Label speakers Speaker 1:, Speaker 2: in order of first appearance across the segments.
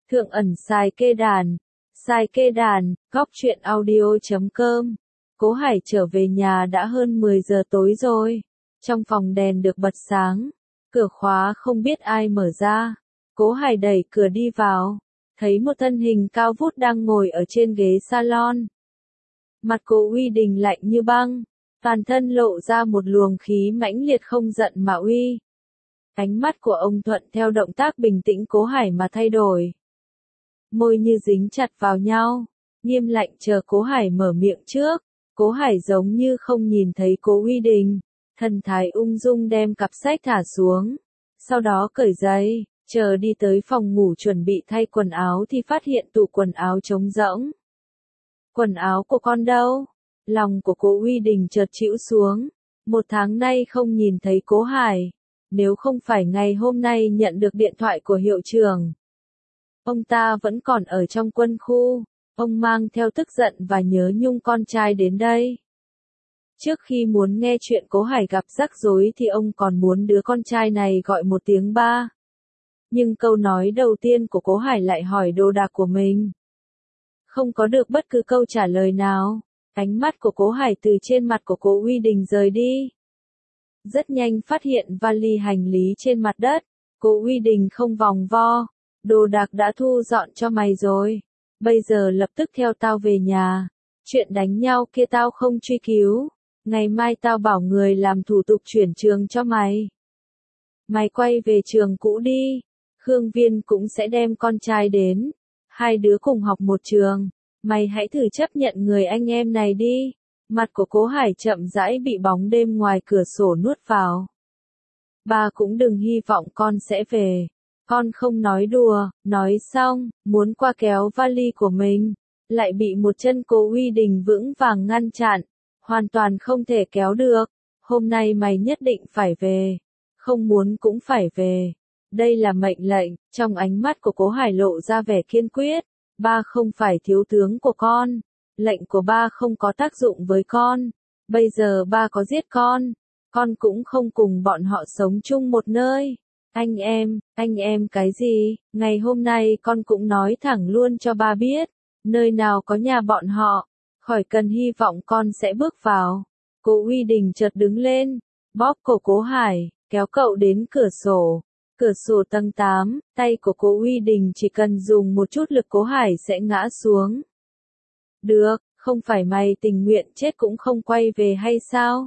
Speaker 1: Thượng ẩn sai kê đàn, góc truyện audio.com. Cố Hải trở về nhà đã hơn 10 giờ tối rồi. Trong phòng đèn được bật sáng, cửa khóa không biết ai mở ra. Cố Hải đẩy cửa đi vào, thấy một thân hình cao vút đang ngồi ở trên ghế salon. Mặt Cố Uy Đình lạnh như băng, toàn thân lộ ra một luồng khí mãnh liệt không giận mà uy. Ánh mắt của ông thuận theo động tác bình tĩnh Cố Hải mà thay đổi. Môi như dính chặt vào nhau, nghiêm lạnh chờ Cố Hải mở miệng trước. Cố Hải giống như không nhìn thấy Cố Uy Đình, thần thái ung dung đem cặp sách thả xuống, sau đó cởi giày, chờ đi tới phòng ngủ chuẩn bị thay quần áo thì phát hiện tủ quần áo trống rỗng. Quần áo của con đâu? Lòng của Cố Uy Đình chợt chĩu xuống, 1 tháng nay không nhìn thấy Cố Hải, nếu không phải ngày hôm nay nhận được điện thoại của hiệu trưởng. Ông ta vẫn còn ở trong quân khu, ông mang theo tức giận và nhớ nhung con trai đến đây. Trước khi muốn nghe chuyện Cố Hải gặp rắc rối thì ông còn muốn đứa con trai này gọi một tiếng ba. Nhưng câu nói đầu tiên của Cố Hải lại hỏi đồ đạc của mình. Không có được bất cứ câu trả lời nào, ánh mắt của Cố Hải từ trên mặt của Cố Uy Đình rời đi. Rất nhanh phát hiện vali hành lý trên mặt đất, Cố Uy Đình không vòng vo, đồ đạc đã thu dọn cho mày rồi, bây giờ lập tức theo tao về nhà, chuyện đánh nhau kia tao không truy cứu, ngày mai tao bảo người làm thủ tục chuyển trường cho mày. Mày quay về trường cũ đi, Khương Viên cũng sẽ đem con trai đến, 2 đứa cùng học một trường, mày hãy thử chấp nhận người anh em này đi. Mặt của Cố Hải chậm rãi bị bóng đêm ngoài cửa sổ nuốt vào. Ba cũng đừng hy vọng con sẽ về. Con không nói đùa, nói xong, muốn qua kéo vali của mình, lại bị một chân Cố Uy Đình vững vàng ngăn chặn, hoàn toàn không thể kéo được. Hôm nay mày nhất định phải về, không muốn cũng phải về. Đây là mệnh lệnh, trong ánh mắt của Cố Hải lộ ra vẻ kiên quyết. Ba không phải thiếu tướng của con, lệnh của ba không có tác dụng với con. Bây giờ ba có giết con cũng không cùng bọn họ sống chung một nơi. Anh em cái gì, ngày hôm nay con cũng nói thẳng luôn cho ba biết, nơi nào có nhà bọn họ, khỏi cần hy vọng con sẽ bước vào. Cố Uy Đình chợt đứng lên, bóp cổ Cố Hải, kéo cậu đến cửa sổ tầng 8, tay của Cố Uy Đình chỉ cần dùng một chút lực Cố Hải sẽ ngã xuống. Được, không phải mày tình nguyện chết cũng không quay về hay sao?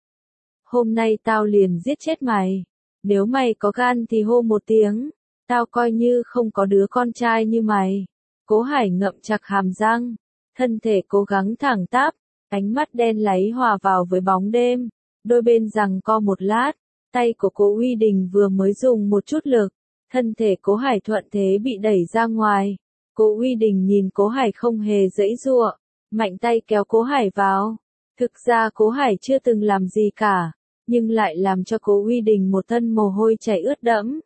Speaker 1: Hôm nay tao liền giết chết mày. Nếu mày có gan thì hô một tiếng, tao coi như không có đứa con trai như mày. Cố Hải ngậm chặt hàm răng, thân thể cố gắng thẳng tắp, ánh mắt đen láy hòa vào với bóng đêm, đôi bên giằng co một lát, tay của Cố Uy Đình vừa mới dùng một chút lực, thân thể Cố Hải thuận thế bị đẩy ra ngoài. Cố Uy Đình nhìn Cố Hải không hề giãy giụa, mạnh tay kéo Cố Hải vào. Thực ra Cố Hải chưa từng làm gì cả, nhưng lại làm cho Cố Uy Đình một thân mồ hôi chảy ướt đẫm.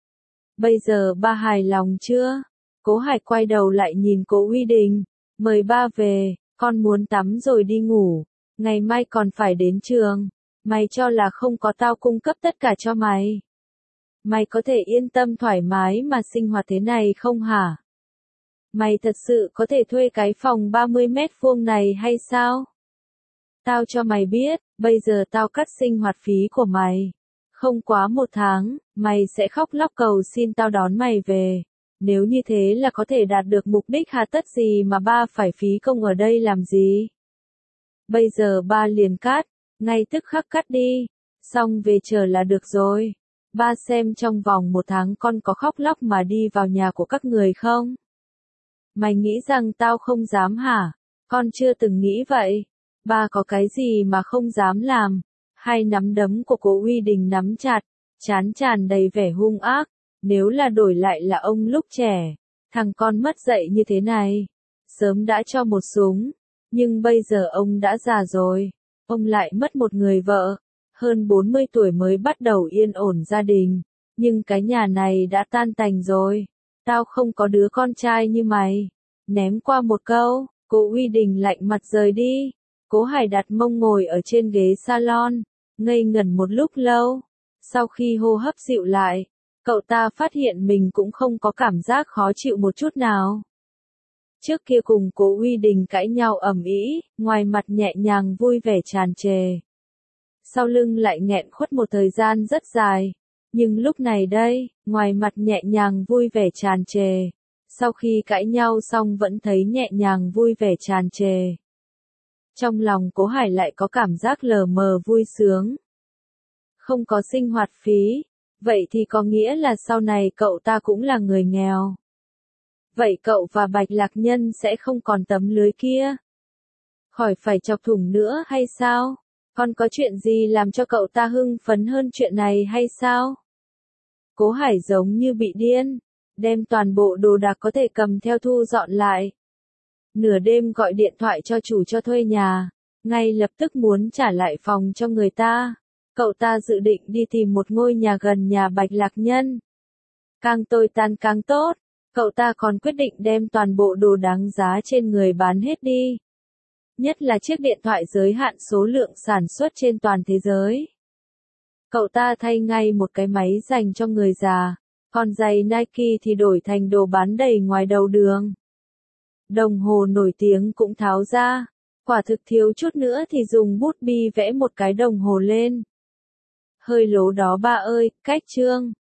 Speaker 1: Bây giờ ba hài lòng chưa? Cố Hải quay đầu lại nhìn Cố Uy Đình, mời ba về, con muốn tắm rồi đi ngủ, ngày mai còn phải đến trường, mày cho là không có tao cung cấp tất cả cho mày. Mày có thể yên tâm thoải mái mà sinh hoạt thế này không hả? Mày thật sự có thể thuê cái phòng 30 mét vuông này hay sao? Tao cho mày biết, bây giờ tao cắt sinh hoạt phí của mày. Không quá 1 tháng, mày sẽ khóc lóc cầu xin tao đón mày về. Nếu như thế là có thể đạt được mục đích hà tất gì mà ba phải phí công ở đây làm gì? Bây giờ ba liền cắt, ngay tức khắc cắt đi, xong về chờ là được rồi. Ba xem trong vòng 1 tháng con có khóc lóc mà đi vào nhà của các người không? Mày nghĩ rằng tao không dám hả? Con chưa từng nghĩ vậy. Ba có cái gì mà không dám làm? Hai nắm đấm của Cố Uy Đình nắm chặt, trán tràn đầy vẻ hung ác. Nếu là đổi lại là ông lúc trẻ, thằng con mất dạy như thế này, sớm đã cho một súng. Nhưng bây giờ ông đã già rồi, ông lại mất một người vợ, hơn 40 tuổi mới bắt đầu yên ổn gia đình. Nhưng cái nhà này đã tan tành rồi. Tao không có đứa con trai như mày. Ném qua một câu, Cố Uy Đình lạnh mặt rời đi. Cố Hải đặt mông ngồi ở trên ghế salon, ngây ngẩn một lúc lâu. Sau khi hô hấp dịu lại, Cậu ta phát hiện mình cũng không có cảm giác khó chịu một chút nào. Trước kia cùng Cố Uy Đình cãi nhau ầm ĩ, ngoài mặt nhẹ nhàng vui vẻ tràn trề. Sau lưng lại nghẹn khuất một thời gian rất dài. Nhưng lúc này đây, ngoài mặt nhẹ nhàng vui vẻ tràn trề. Sau khi cãi nhau xong vẫn thấy nhẹ nhàng vui vẻ tràn trề. Trong lòng Cố Hải lại có cảm giác lờ mờ vui sướng. Không có sinh hoạt phí, vậy thì có nghĩa là sau này cậu ta cũng là người nghèo. Vậy cậu và Bạch Lạc Nhân sẽ không còn tấm lưới kia. Khỏi phải chọc thủng nữa hay sao? Còn có chuyện gì làm cho cậu ta hưng phấn hơn chuyện này hay sao? Cố Hải giống như bị điên, đem toàn bộ đồ đạc có thể cầm theo thu dọn lại. Nửa đêm gọi điện thoại cho chủ cho thuê nhà, ngay lập tức muốn trả lại phòng cho người ta. Cậu ta dự định đi tìm một ngôi nhà gần nhà Bạch Lạc Nhân. Càng tồi tàn càng tốt, cậu ta còn quyết định đem toàn bộ đồ đáng giá trên người bán hết đi. Nhất là chiếc điện thoại giới hạn số lượng sản xuất trên toàn thế giới. Cậu ta thay ngay một cái máy dành cho người già, còn giày Nike thì đổi thành đồ bán đầy ngoài đầu đường. Đồng hồ nổi tiếng cũng tháo ra, quả thực thiếu chút nữa thì dùng bút bi vẽ một cái đồng hồ lên. Hơi lố đó ba ơi, cách chương.